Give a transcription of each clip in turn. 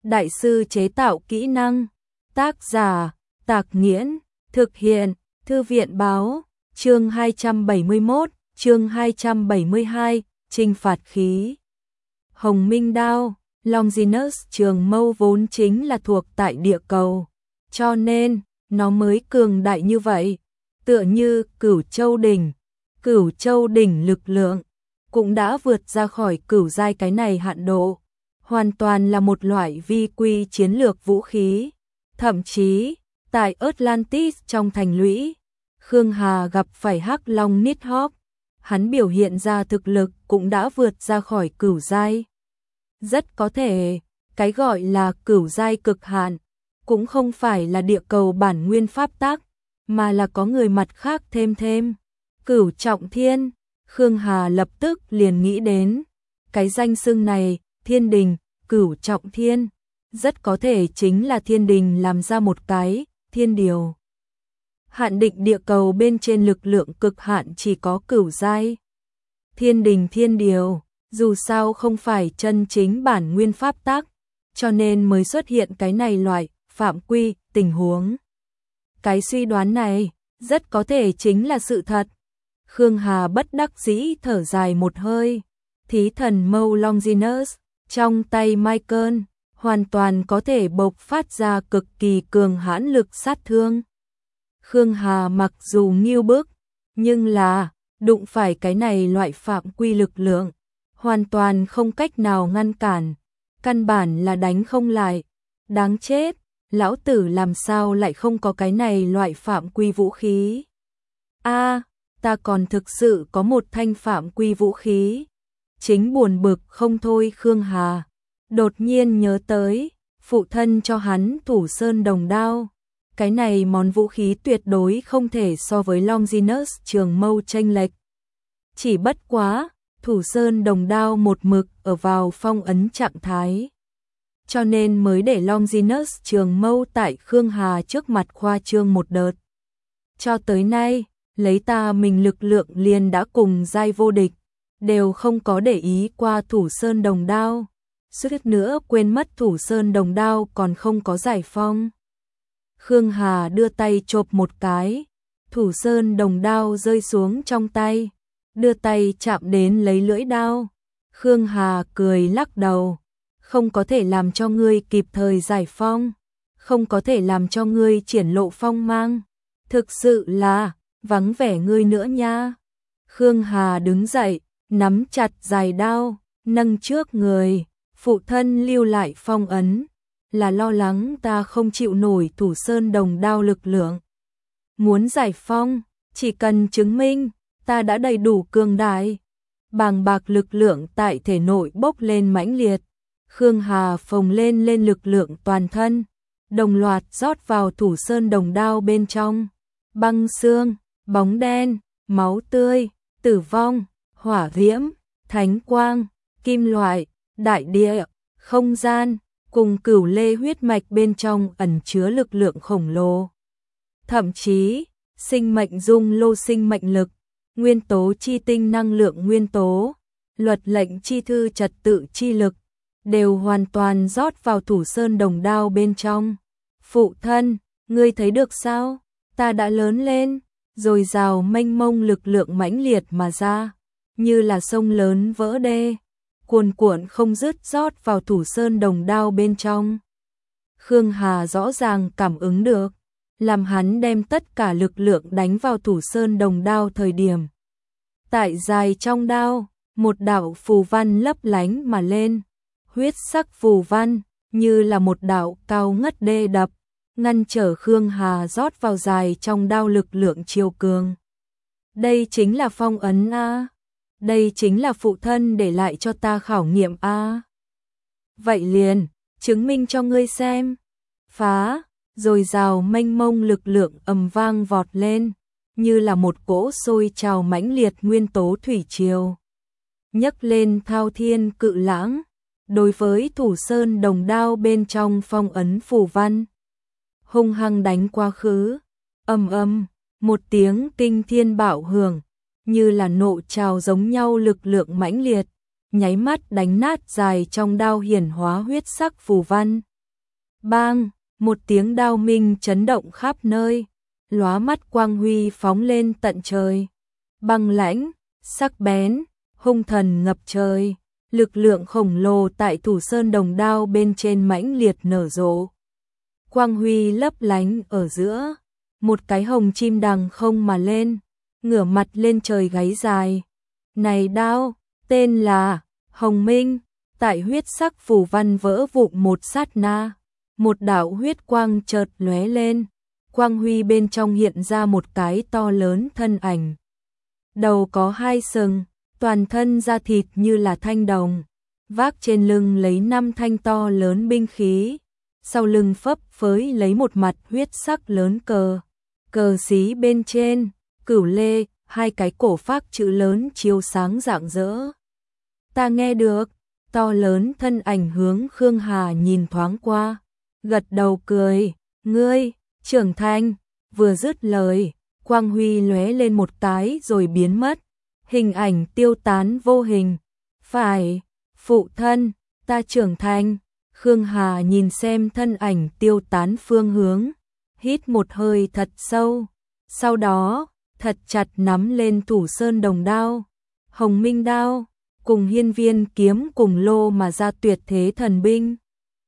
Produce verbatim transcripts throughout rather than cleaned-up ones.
Đại sư chế tạo kỹ năng. Tác giả Tạc Nghiễn. Thực hiện Thư viện Báo. Chương hai trăm bảy mươi mốt, chương hai trăm bảy mươi hai, trinh phạt khí. Hồng Minh Đao, Longinus Trường Mâu vốn chính là thuộc tại địa cầu, cho nên nó mới cường đại như vậy. Tựa như Cửu Châu đỉnh, Cửu Châu đỉnh lực lượng cũng đã vượt ra khỏi cửu giai cái này hạn độ, hoàn toàn là một loại vi quy chiến lược vũ khí. Thậm chí, tại Atlantis trong thành lũy, Khương Hà gặp phải Hắc Long Nighthawk, hắn biểu hiện ra thực lực cũng đã vượt ra khỏi cửu giai. Rất có thể, cái gọi là cửu giai cực hạn cũng không phải là địa cầu bản nguyên pháp tắc, mà là có người mặt khác thêm thêm. Cửu Trọng Thiên, Khương Hà lập tức liền nghĩ đến cái danh xưng này, Thiên Đình, Cửu Trọng Thiên, rất có thể chính là Thiên Đình làm ra một cái thiên điều. Hạn định địa cầu bên trên lực lượng cực hạn chỉ có cửu giai. Thiên Đình thiên điều, dù sao không phải chân chính bản nguyên pháp tắc, cho nên mới xuất hiện cái này loại phạm quy tình huống. Cái suy đoán này rất có thể chính là sự thật. Khương Hà bất đắc dĩ thở dài một hơi. Thí thần mâu Longinus trong tay Michael hoàn toàn có thể bộc phát ra cực kỳ cường hãn lực sát thương. Khương Hà mặc dù nghiêu bức, nhưng là đụng phải cái này loại phạm quy lực lượng, hoàn toàn không cách nào ngăn cản, căn bản là đánh không lại. Đáng chết, lão tử làm sao lại không có cái này loại phạm quy vũ khí? A, à, ta còn thực sự có một thanh phạm quy vũ khí. Chính buồn bực không thôi Khương Hà đột nhiên nhớ tới phụ thân cho hắn Thủ Sơn Đồng Đao. Cái này món vũ khí tuyệt đối không thể so với Longinus Trường Mâu chênh lệch. Chỉ bất quá, Thủ Sơn Đồng Đao một mực ở vào phong ấn trạng thái, cho nên mới để Longinus Trường Mâu tại Khương Hà trước mặt khoa trương một đợt. Cho tới nay, lấy ta mình lực lượng liền đã cùng giai vô địch, đều không có để ý qua Thủ Sơn Đồng Đao. Suýt nữa quên mất Thủ Sơn Đồng Đao còn không có giải phong. Khương Hà đưa tay chộp một cái, Thủ Sơn Đồng Đao rơi xuống trong tay, đưa tay chạm đến lấy lưỡi đao. Khương Hà cười lắc đầu, không có thể làm cho ngươi kịp thời giải phong, không có thể làm cho ngươi triển lộ phong mang, thực sự là vắng vẻ ngươi nữa nha. Khương Hà đứng dậy, nắm chặt dài đao, nâng trước người. Phụ thân lưu lại phong ấn, là lo lắng ta không chịu nổi Thủ Sơn Đồng Đao lực lượng. Muốn giải phong, chỉ cần chứng minh ta đã đầy đủ cường đại. Bàng bạc lực lượng tại thể nội bốc lên mãnh liệt. Khương Hà phồng lên lên lực lượng toàn thân, đồng loạt rót vào Thủ Sơn Đồng Đao bên trong. Băng xương, bóng đen, máu tươi, tử vong, hỏa diễm, thánh quang, kim loại, đại địa, không gian, cùng cửu lê huyết mạch bên trong ẩn chứa lực lượng khổng lồ. Thậm chí, sinh mệnh dung lô sinh mệnh lực, nguyên tố chi tinh năng lượng nguyên tố, luật lệnh chi thư trật tự chi lực, đều hoàn toàn rót vào Thủ Sơn Đồng Đao bên trong. Phụ thân, ngươi thấy được sao? Ta đã lớn lên, dồi dào mênh mông lực lượng mãnh liệt mà ra, như là sông lớn vỡ đê, cuồn cuộn không dứt rót vào Thủ Sơn Đồng Đao bên trong. Khương Hà rõ ràng cảm ứng được, làm hắn đem tất cả lực lượng đánh vào Thủ Sơn Đồng Đao thời điểm. Tại dài trong đao, một đạo phù văn lấp lánh mà lên, huyết sắc phù văn, như là một đạo cao ngất đê đập, ngăn trở Khương Hà rót vào dài trong đao lực lượng chiều cường. Đây chính là phong ấn a. Đây chính là phụ thân để lại cho ta khảo nghiệm a. Vậy liền, chứng minh cho ngươi xem. Phá, rồi rào mênh mông lực lượng ầm vang vọt lên, như là một cỗ sôi trào mãnh liệt nguyên tố thủy triều. Nhấc lên thao thiên cự lãng, đối với Thủ Sơn Đồng Đao bên trong phong ấn phù văn, hung hăng đánh quá khứ. Ầm ầm, một tiếng kinh thiên bạo hưởng, như là nộ trào giống nhau lực lượng mãnh liệt, nháy mắt đánh nát dài trong đao hiển hóa huyết sắc phù văn, Bang, một tiếng đao minh chấn động khắp nơi, lóa mắt quang huy phóng lên tận trời. Băng lãnh, sắc bén, hung thần ngập trời, lực lượng khổng lồ tại Thủ Sơn Đồng Đao bên trên mãnh liệt nở rộ. Quang huy lấp lánh ở giữa, một cái hồng chim đằng không mà lên, ngửa mặt lên trời gáy dài. Này đao, tên là Hồng Minh, tại huyết sắc phù văn vỡ vụn một sát na, một đạo huyết quang chợt lóe lên, quang huy bên trong hiện ra một cái to lớn thân ảnh. Đầu có hai sừng, toàn thân da thịt như là thanh đồng, vác trên lưng lấy năm thanh to lớn binh khí, sau lưng phấp phới lấy một mặt huyết sắc lớn cờ, cờ xí bên trên, cửu lê, hai cái cổ phác chữ lớn chiếu sáng rạng rỡ. Ta nghe được, to lớn thân ảnh hướng Khương Hà nhìn thoáng qua, gật đầu cười, ngươi, trưởng thành, vừa dứt lời, quang huy lóe lên một cái rồi biến mất, hình ảnh tiêu tán vô hình. Phải, phụ thân, ta trưởng thành. Khương Hà nhìn xem thân ảnh tiêu tán phương hướng, hít một hơi thật sâu, sau đó, thật chặt nắm lên Thủ Sơn Đồng Đao, Hồng Minh đao, cùng Hiên Viên kiếm cùng lô mà ra tuyệt thế thần binh.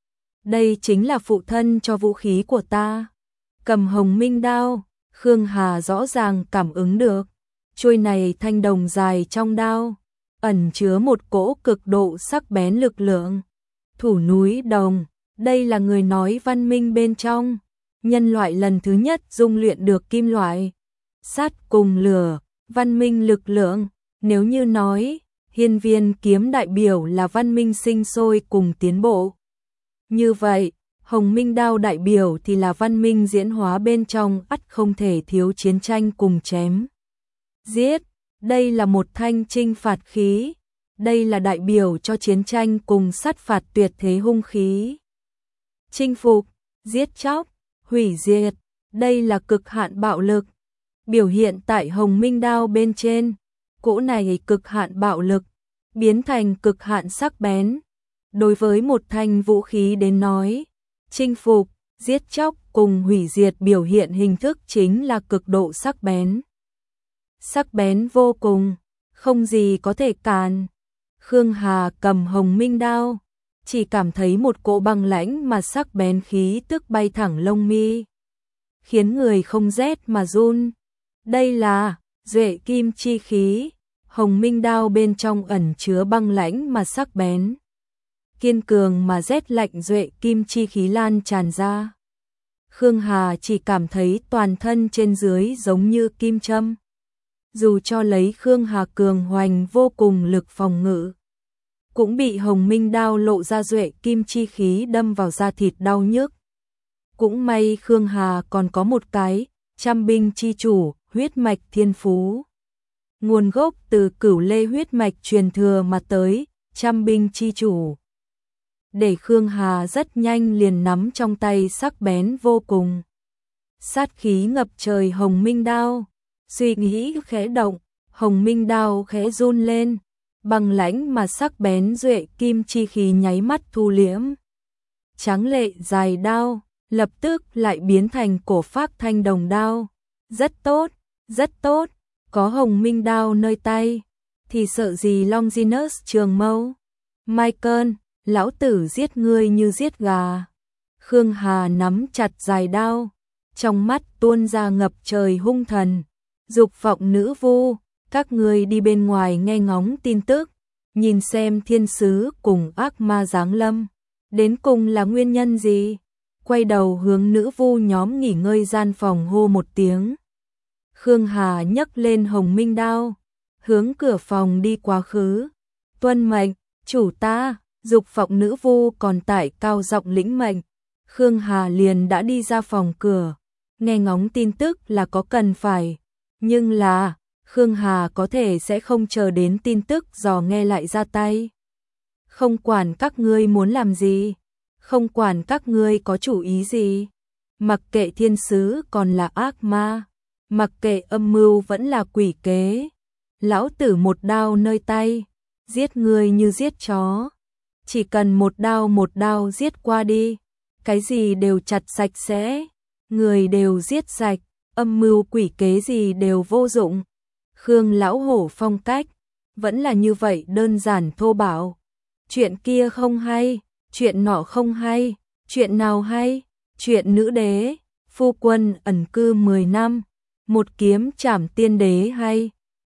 Đây chính là phụ thân cho vũ khí của ta. Cầm Hồng Minh đao, Khương Hà rõ ràng cảm ứng được, chuôi này thanh đồng dài trong đao, ẩn chứa một cỗ cực độ sắc bén lực lượng. Thủ núi đồng, đây là người nói văn minh bên trong, nhân loại lần thứ nhất dung luyện được kim loại, sắt cùng lửa, văn minh lực lượng. Nếu như nói, Hiên Viên kiếm đại biểu là văn minh sinh sôi cùng tiến bộ, như vậy, Hồng Minh đao đại biểu thì là văn minh diễn hóa bên trong, ắt không thể thiếu chiến tranh cùng chém giết. Đây là một thanh chinh phạt khí, đây là đại biểu cho chiến tranh cùng sát phạt tuyệt thế hung khí. Chinh phục, giết chóc, hủy diệt, đây là cực hạn bạo lực, biểu hiện tại Hồng Minh đao bên trên. Cỗ này cực hạn bạo lực, biến thành cực hạn sắc bén. Đối với một thanh vũ khí đến nói, chinh phục, giết chóc cùng hủy diệt biểu hiện hình thức chính là cực độ sắc bén. Sắc bén vô cùng, không gì có thể cản. Khương Hà cầm Hồng Minh đao, chỉ cảm thấy một cỗ băng lãnh mà sắc bén khí tức bay thẳng lông mi, khiến người không rét mà run. Đây là Duệ Kim chi khí, Hồng Minh đao bên trong ẩn chứa băng lãnh mà sắc bén, kiên cường mà rét lạnh Duệ Kim chi khí lan tràn ra. Khương Hà chỉ cảm thấy toàn thân trên dưới giống như kim châm. Dù cho lấy Khương Hà cường hoành vô cùng lực phòng ngự, cũng bị Hồng Minh đao lộ ra Duệ Kim chi khí đâm vào da thịt đau nhức. Cũng may Khương Hà còn có một cái trăm binh chi chủ, huyết mạch thiên phú. Nguồn gốc từ Cửu Lê huyết mạch truyền thừa mà tới, trăm binh chi chủ. Để Khương Hà rất nhanh liền nắm trong tay sắc bén vô cùng. Sát khí ngập trời Hồng Minh đao, suy nghĩ khẽ động, Hồng Minh đao khẽ run lên, băng lãnh mà sắc bén Duệ Kim chi khí nháy mắt thu liễm. Tráng lệ dài đao, lập tức lại biến thành cổ phác thanh đồng đao. Rất tốt, rất tốt, có Hồng Minh đao nơi tay, thì sợ gì Longinus Trường Mâu. Michael, lão tử giết ngươi như giết gà. Khương Hà nắm chặt dài đao, trong mắt tuôn ra ngập trời hung thần. Dục vọng nữ vu, các ngươi đi bên ngoài nghe ngóng tin tức, nhìn xem thiên sứ cùng ác ma giáng lâm, đến cùng là nguyên nhân gì? Quay đầu hướng nữ vu nhóm nghỉ ngơi gian phòng hô một tiếng. Khương Hà nhấc lên Hồng Minh đao, hướng cửa phòng đi quá khứ. Tuân mệnh, chủ ta. Dục vọng nữ vu còn tại cao giọng lĩnh mệnh. Khương Hà liền đã đi ra phòng cửa, nghe ngóng tin tức là có cần phải. Nhưng là, Khương Hà có thể sẽ không chờ đến tin tức dò nghe lại ra tay. Không quản các ngươi muốn làm gì, không quản các ngươi có chủ ý gì, mặc kệ thiên sứ còn là ác ma, mặc kệ âm mưu vẫn là quỷ kế, lão tử một đao nơi tay, giết ngươi như giết chó. Chỉ cần một đao một đao giết qua đi, cái gì đều chặt sạch sẽ, người đều giết sạch, âm mưu quỷ kế gì đều vô dụng. Khương Lão Hổ phong cách vẫn là như vậy đơn giản thô bạo. Chuyện kia không hay, chuyện nọ không hay, chuyện nào hay? Chuyện nữ đế, phu quân ẩn cư mười năm, một kiếm trảm tiên đế hay.